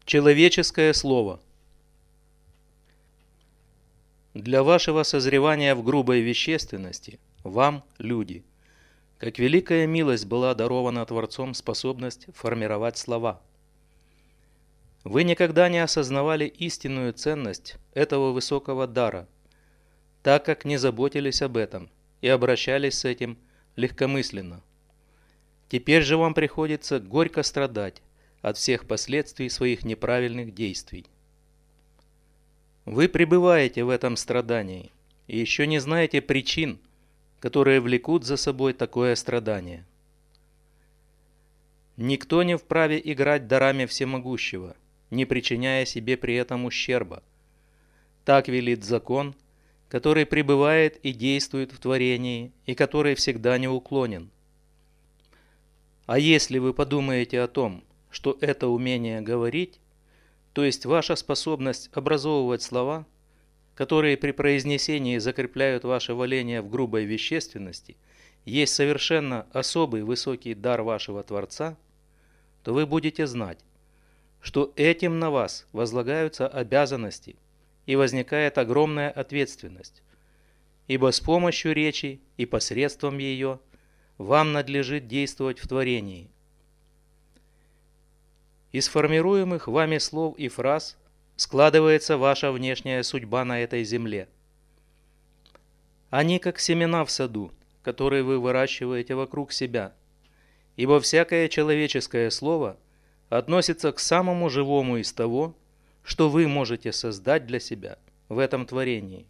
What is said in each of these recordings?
Человеческое слово. Для вашего созревания в грубой вещественности, вам, люди, как великая милость была дарована Творцом способность формировать слова. Вы никогда не осознавали истинную ценность этого высокого дара, так как не заботились об этом и обращались с этим легкомысленно. Теперь же вам приходится горько страдать от всех последствий своих неправильных действий. Вы пребываете в этом страдании и еще не знаете причин, которые влекут за собой такое страдание. Никто не вправе играть дарами всемогущего, не причиняя себе при этом ущерба. Так велит закон, который пребывает и действует в творении, и который всегда неуклонен. А если вы подумаете о том, что это умение говорить, то есть ваша способность образовывать слова, которые при произнесении закрепляют ваше валение в грубой вещественности, есть совершенно особый высокий дар вашего Творца, то вы будете знать, что этим на вас возлагаются обязанности и возникает огромная ответственность, ибо с помощью речи и посредством ее вам надлежит действовать в творении. Из формируемых вами слов и фраз складывается ваша внешняя судьба на этой земле. Они как семена в саду, которые вы выращиваете вокруг себя, ибо всякое человеческое слово относится к самому живому из того, что вы можете создать для себя в этом творении.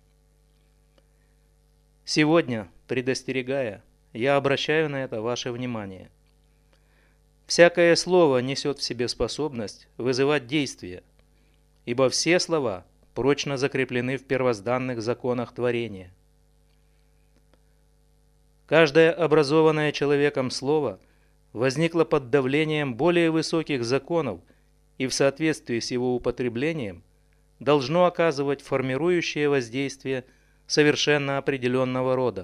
Сегодня, предостерегая, я обращаю на это ваше внимание. Всякое слово несет в себе способность вызывать действие, ибо все слова прочно закреплены в первозданных законах творения. Каждое образованное человеком слово возникло под давлением более высоких законов и в соответствии с его употреблением должно оказывать формирующее воздействие совершенно определенного рода.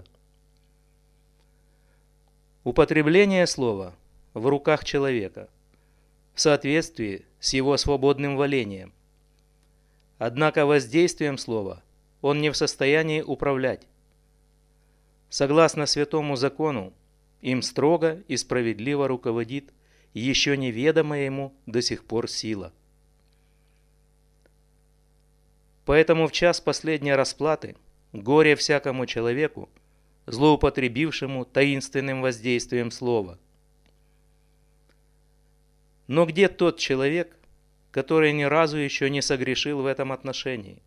Употребление слова в руках человека, в соответствии с его свободным волением. Однако воздействием слова он не в состоянии управлять. Согласно святому закону, им строго и справедливо руководит еще неведомая ему до сих пор сила. Поэтому в час последней расплаты горе всякому человеку, злоупотребившему таинственным воздействием слова. Но где тот человек, который ни разу еще не согрешил в этом отношении?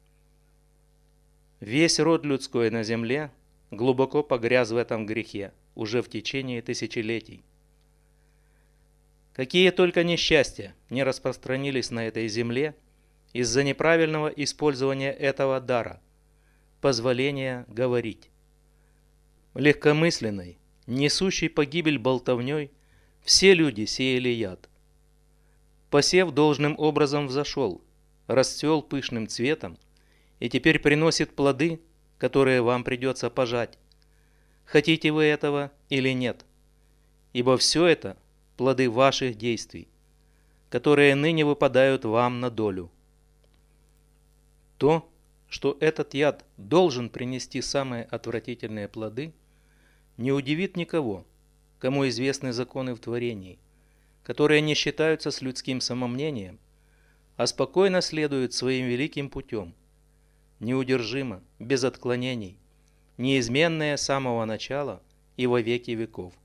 Весь род людской на земле глубоко погряз в этом грехе уже в течение тысячелетий. Какие только несчастья не распространились на этой земле из-за неправильного использования этого дара, позволения говорить. Легкомысленной, несущей погибель болтовней, все люди сеяли яд. Посев должным образом взошел, расцвел пышным цветом и теперь приносит плоды, которые вам придется пожать. Хотите вы этого или нет? Ибо все это плоды ваших действий, которые ныне выпадают вам на долю. То, что этот яд должен принести самые отвратительные плоды, не удивит никого, кому известны законы в творении, которые не считаются с людским самомнением, а спокойно следуют своим великим путем, неудержимо, без отклонений, неизменные с самого начала и во веки веков.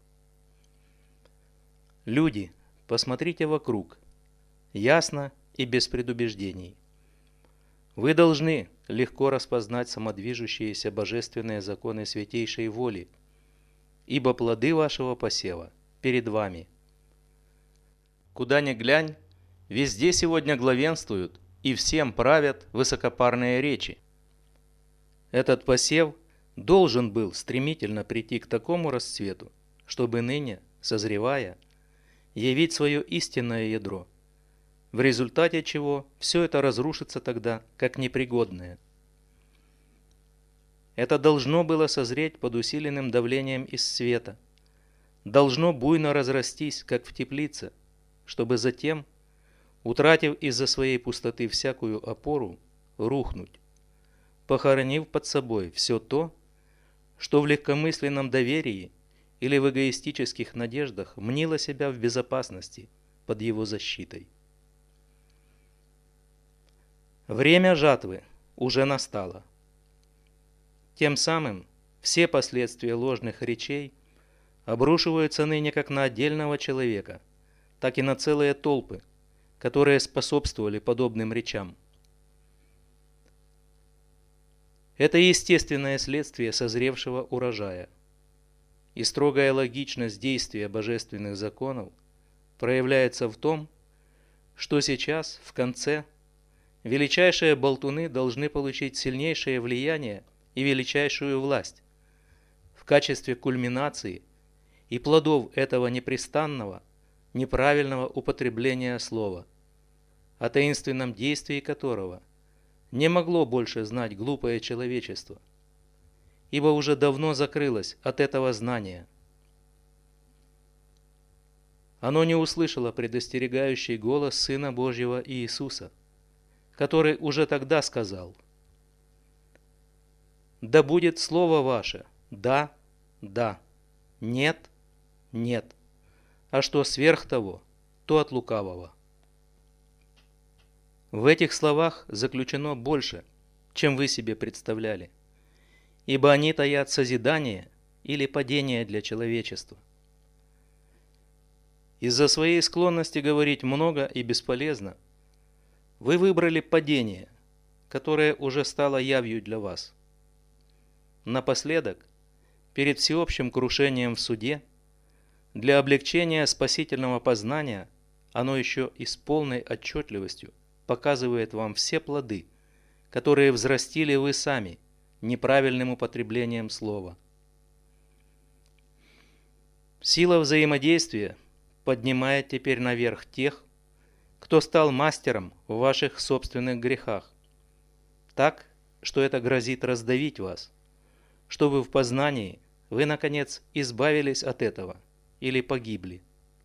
Люди, посмотрите вокруг, ясно и без предубеждений. Вы должны легко распознать самодвижущиеся божественные законы святейшей воли, ибо плоды вашего посева перед вами. Куда ни глянь, везде сегодня главенствуют и всем правят высокопарные речи. Этот посев должен был стремительно прийти к такому расцвету, чтобы ныне, созревая, явить свое истинное ядро, в результате чего все это разрушится тогда, как непригодное. Это должно было созреть под усиленным давлением из света, должно буйно разрастись, как в теплице, чтобы затем, утратив из-за своей пустоты всякую опору, рухнуть, похоронив под собой все то, что в легкомысленном доверии или в эгоистических надеждах мнило себя в безопасности под его защитой. Время жатвы уже настало. Тем самым все последствия ложных речей обрушиваются ныне как на отдельного человека, так и на целые толпы, которые способствовали подобным речам. Это естественное следствие созревшего урожая. И строгая логичность действия божественных законов проявляется в том, что сейчас, в конце, величайшие болтуны должны получить сильнейшее влияние и величайшую власть в качестве кульминации и плодов этого непрестанного, неправильного употребления слова, о таинственном действии которого не могло больше знать глупое человечество, ибо уже давно закрылось от этого знания. Оно не услышало предостерегающий голос Сына Божьего Иисуса, который уже тогда сказал: «Да будет слово ваше, да, да, нет, нет, а что сверх того, то от лукавого». В этих словах заключено больше, чем вы себе представляли, ибо они таят созидание или падение для человечества. Из-за своей склонности говорить много и бесполезно, вы выбрали падение, которое уже стало явью для вас. Напоследок, перед всеобщим крушением в суде, для облегчения спасительного познания оно еще и с полной отчетливостью показывает вам все плоды, которые взрастили вы сами неправильным употреблением слова. Сила взаимодействия поднимает теперь наверх тех, кто стал мастером в ваших собственных грехах, так, что это грозит раздавить вас, чтобы в познании вы, наконец, избавились от этого или погибли.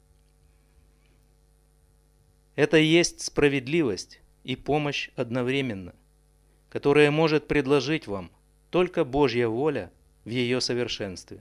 Это и есть справедливость и помощь одновременно, которая может предложить вам только Божья воля в ее совершенстве.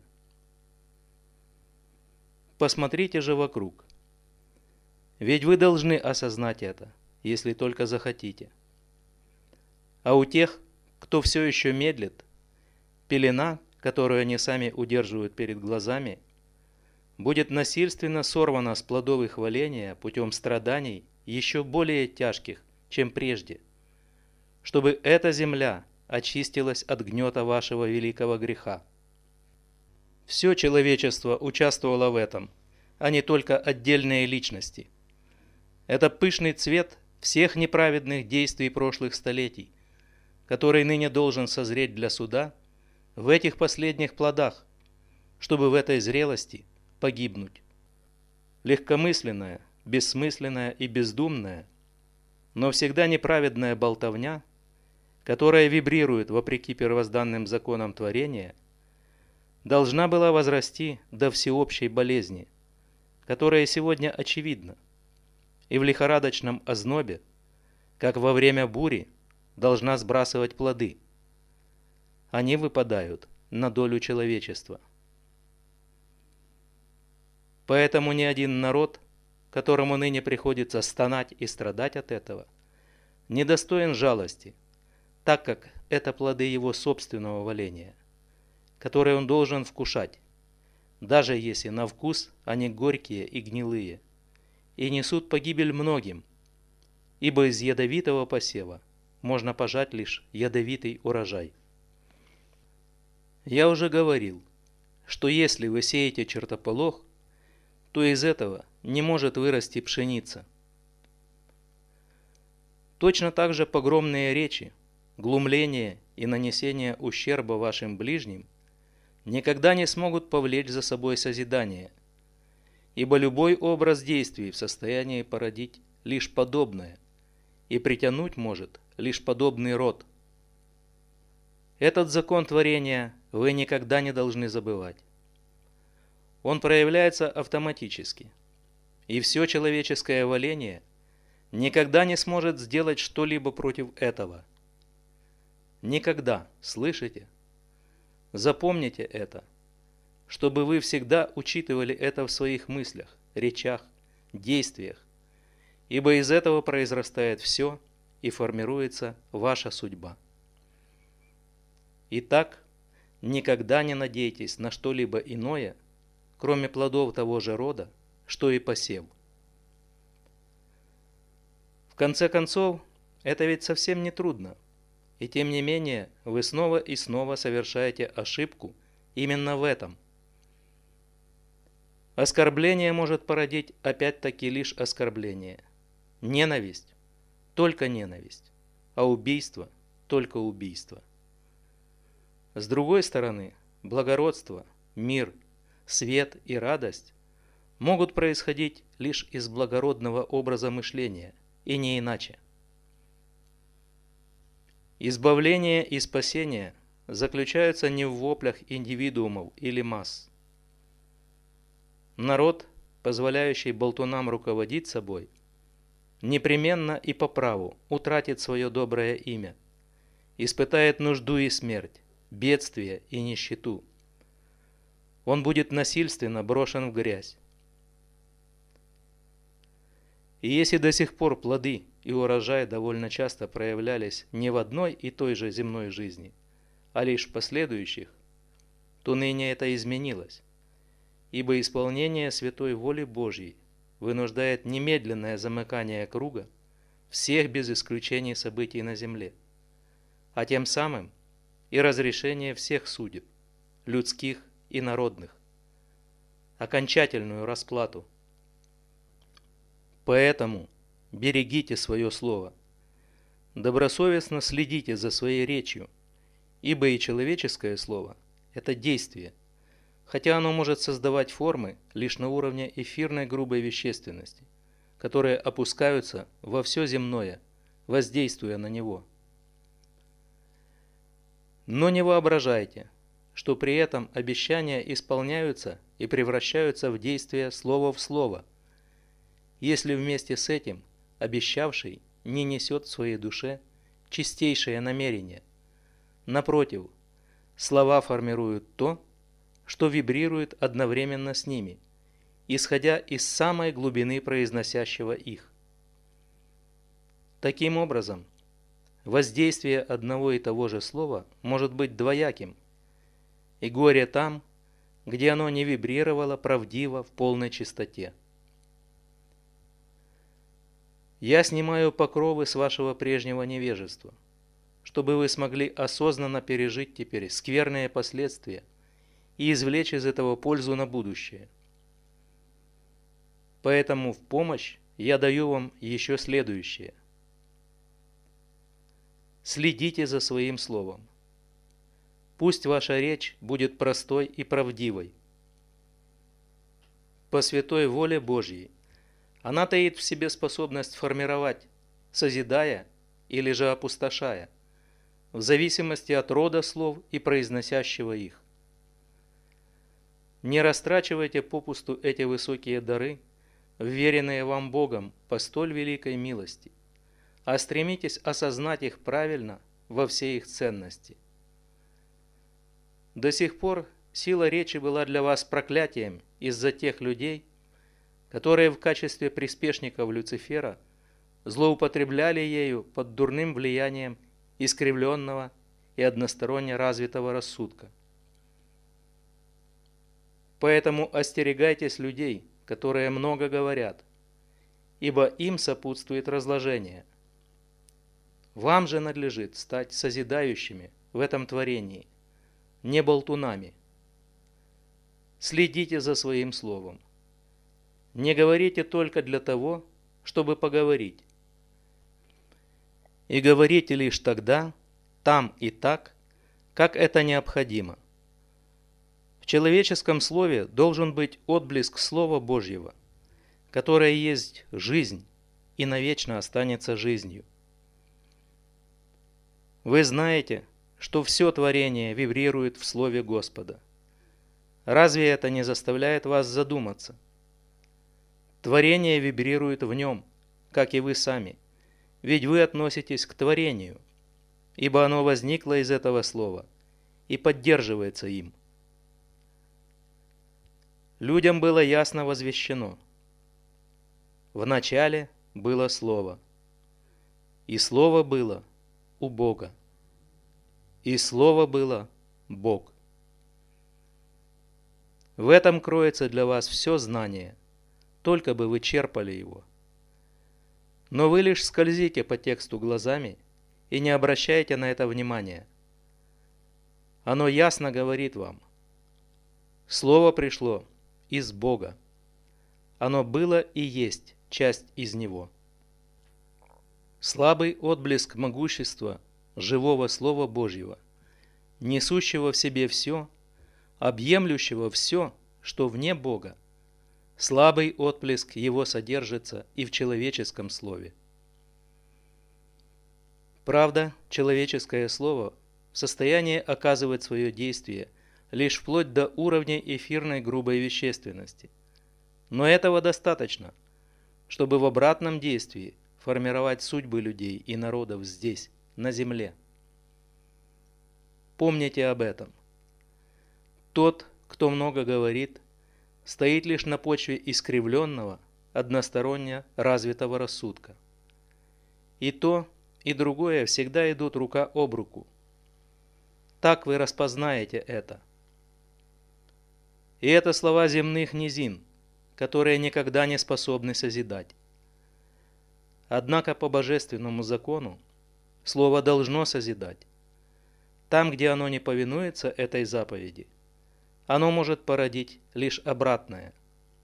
Посмотрите же вокруг. Ведь вы должны осознать это, если только захотите. А у тех, кто все еще медлит, пелена, которую они сами удерживают перед глазами, будет насильственно сорвана с плодов их хваления путем страданий еще более тяжких, чем прежде, чтобы эта земля очистилась от гнета вашего великого греха. Все человечество участвовало в этом, а не только отдельные личности. Это пышный цвет всех неправедных действий прошлых столетий, который ныне должен созреть для суда в этих последних плодах, чтобы в этой зрелости погибнуть. Легкомысленная, бессмысленная и бездумная, но всегда неправедная болтовня, которая вибрирует вопреки первозданным законам творения, должна была возрасти до всеобщей болезни, которая сегодня очевидна, и в лихорадочном ознобе, как во время бури, должна сбрасывать плоды. Они выпадают на долю человечества. Поэтому ни один народ, которому ныне приходится стонать и страдать от этого, недостоин жалости, так как это плоды его собственного валения, которые он должен вкушать, даже если на вкус они горькие и гнилые, и несут погибель многим, ибо из ядовитого посева можно пожать лишь ядовитый урожай. Я уже говорил, что если вы сеете чертополох, то из этого не может вырасти пшеница. Точно так же погромные речи, глумление и нанесение ущерба вашим ближним никогда не смогут повлечь за собой созидание, ибо любой образ действий в состоянии породить лишь подобное и притянуть может лишь подобный род. Этот закон творения вы никогда не должны забывать. Он проявляется автоматически, и все человеческое валение никогда не сможет сделать что-либо против этого. Никогда, слышите? Запомните это, чтобы вы всегда учитывали это в своих мыслях, речах, действиях, ибо из этого произрастает все и формируется ваша судьба. Итак, никогда не надейтесь на что-либо иное, кроме плодов того же рода, что и посев. В конце концов, это ведь совсем не трудно, и тем не менее вы снова и снова совершаете ошибку именно в этом. Оскорбление может породить опять-таки лишь оскорбление. Ненависть – только ненависть, а убийство – только убийство. С другой стороны, благородство, мир, свет и радость могут происходить лишь из благородного образа мышления, и не иначе. Избавление и спасение заключаются не в воплях индивидуумов или масс. Народ, позволяющий болтунам руководить собой, непременно и по праву утратит свое доброе имя, испытает нужду и смерть, бедствие и нищету. Он будет насильственно брошен в грязь. И если до сих пор плоды и урожай довольно часто проявлялись не в одной и той же земной жизни, а лишь в последующих, то ныне это изменилось, ибо исполнение святой воли Божьей вынуждает немедленное замыкание круга всех без исключения событий на земле, а тем самым и разрешение всех судеб, людских и народных, окончательную расплату. Поэтому берегите свое слово, добросовестно следите за своей речью, ибо и человеческое слово – это действие, хотя оно может создавать формы лишь на уровне эфирной грубой вещественности, которые опускаются во все земное, воздействуя на него. Но не воображайте, что при этом обещания исполняются и превращаются в действие слово в слово, если вместе с этим обещавший не несет в своей душе чистейшее намерение. Напротив, слова формируют то, что вибрирует одновременно с ними, исходя из самой глубины произносящего их. Таким образом, воздействие одного и того же слова может быть двояким, и горе там, где оно не вибрировало правдиво в полной чистоте. Я снимаю покровы с вашего прежнего невежества, чтобы вы смогли осознанно пережить теперь скверные последствия и извлечь из этого пользу на будущее. Поэтому в помощь я даю вам еще следующее. Следите за своим словом. Пусть ваша речь будет простой и правдивой. По святой воле Божьей она таит в себе способность формировать, созидая или же опустошая, в зависимости от рода слов и произносящего их. Не растрачивайте попусту эти высокие дары, вверенные вам Богом по столь великой милости, а стремитесь осознать их правильно во всей их ценности. До сих пор сила речи была для вас проклятием из-за тех людей, которые в качестве приспешников Люцифера злоупотребляли ею под дурным влиянием искривленного и односторонне развитого рассудка. Поэтому остерегайтесь людей, которые много говорят, ибо им сопутствует разложение. Вам же надлежит стать созидающими в этом творении, не болтунами. Следите за своим словом. Не говорите только для того, чтобы поговорить. И говорите лишь тогда, там и так, как это необходимо. В человеческом слове должен быть отблеск Слова Божьего, которое есть жизнь и навечно останется жизнью. Вы знаете, что все творение вибрирует в Слове Господа. Разве это не заставляет вас задуматься? Творение вибрирует в нем, как и вы сами, ведь вы относитесь к творению, ибо оно возникло из этого слова и поддерживается им. Людям было ясно возвещено: в начале было Слово, и Слово было у Бога, и Слово было Бог. В этом кроется для вас все знание, только бы вы черпали его. Но вы лишь скользите по тексту глазами и не обращайте на это внимания. Оно ясно говорит вам: Слово пришло из Бога. Оно было и есть часть из Него. Слабый отблеск могущества живого Слова Божьего, несущего в себе все, объемлющего все, что вне Бога, слабый отблеск его содержится и в человеческом слове. Правда, человеческое слово в состоянии оказывать свое действие лишь вплоть до уровня эфирной грубой вещественности. Но этого достаточно, чтобы в обратном действии формировать судьбы людей и народов здесь, на земле. Помните об этом. Тот, кто много говорит, стоит лишь на почве искривленного, односторонне развитого рассудка. И то, и другое всегда идут рука об руку. Так вы распознаете это. И это слова земных низин, которые никогда не способны созидать. Однако по божественному закону слово должно созидать. Там, где оно не повинуется этой заповеди, оно может породить лишь обратное.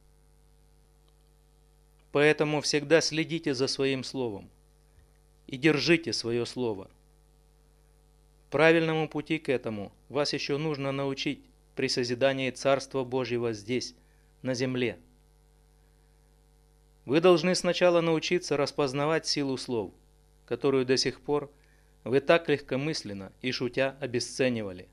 Поэтому всегда следите за своим словом и держите свое слово. Правильному пути к этому вас еще нужно научить при созидании Царства Божьего здесь, на земле. Вы должны сначала научиться распознавать силу слов, которую до сих пор вы так легкомысленно и шутя обесценивали.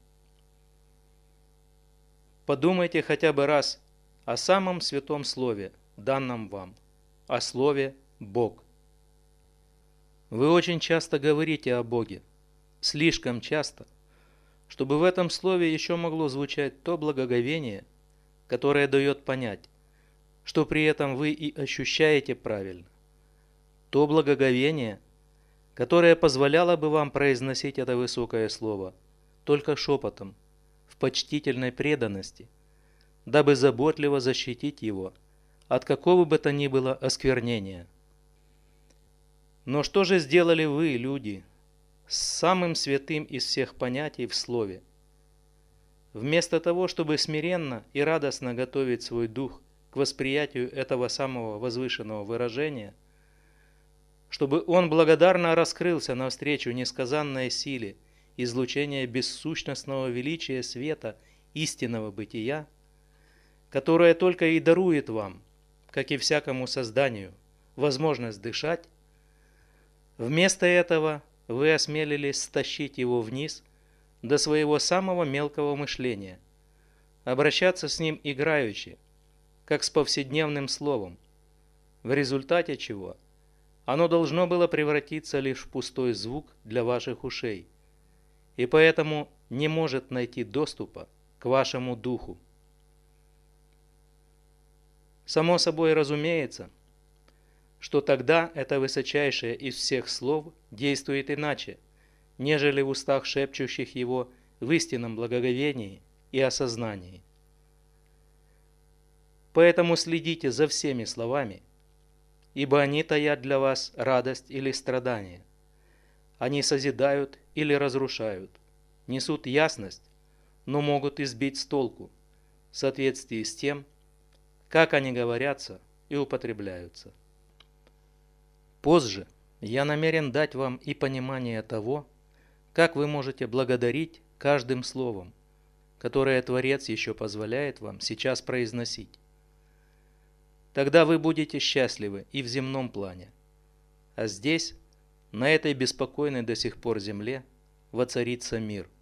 Подумайте хотя бы раз о самом святом слове, данном вам, о слове «Бог». Вы очень часто говорите о Боге, слишком часто, чтобы в этом слове еще могло звучать то благоговение, которое дает понять, что при этом вы и ощущаете правильно, то благоговение, которое позволяло бы вам произносить это высокое слово только шепотом, в почтительной преданности, дабы заботливо защитить его от какого бы то ни было осквернения. Но что же сделали вы, люди, с самым святым из всех понятий в слове? Вместо того, чтобы смиренно и радостно готовить свой дух к восприятию этого самого возвышенного выражения, чтобы он благодарно раскрылся навстречу несказанной силе излучения бессущностного величия света истинного бытия, которое только и дарует вам, как и всякому созданию, возможность дышать, вместо этого вы осмелились стащить его вниз до своего самого мелкого мышления, обращаться с ним играючи, как с повседневным словом, в результате чего оно должно было превратиться лишь в пустой звук для ваших ушей, и поэтому не может найти доступа к вашему духу. Само собой разумеется, что тогда это высочайшее из всех слов действует иначе, нежели в устах шепчущих его в истинном благоговении и осознании. Поэтому следите за всеми словами, ибо они таят для вас радость или страдание. Они созидают или разрушают, несут ясность, но могут избить с толку, в соответствии с тем, как они говорятся и употребляются. Позже я намерен дать вам и понимание того, как вы можете благодарить каждым словом, которое Творец еще позволяет вам сейчас произносить. Тогда вы будете счастливы и в земном плане, а здесь, на этой беспокойной до сих пор земле, воцарится мир.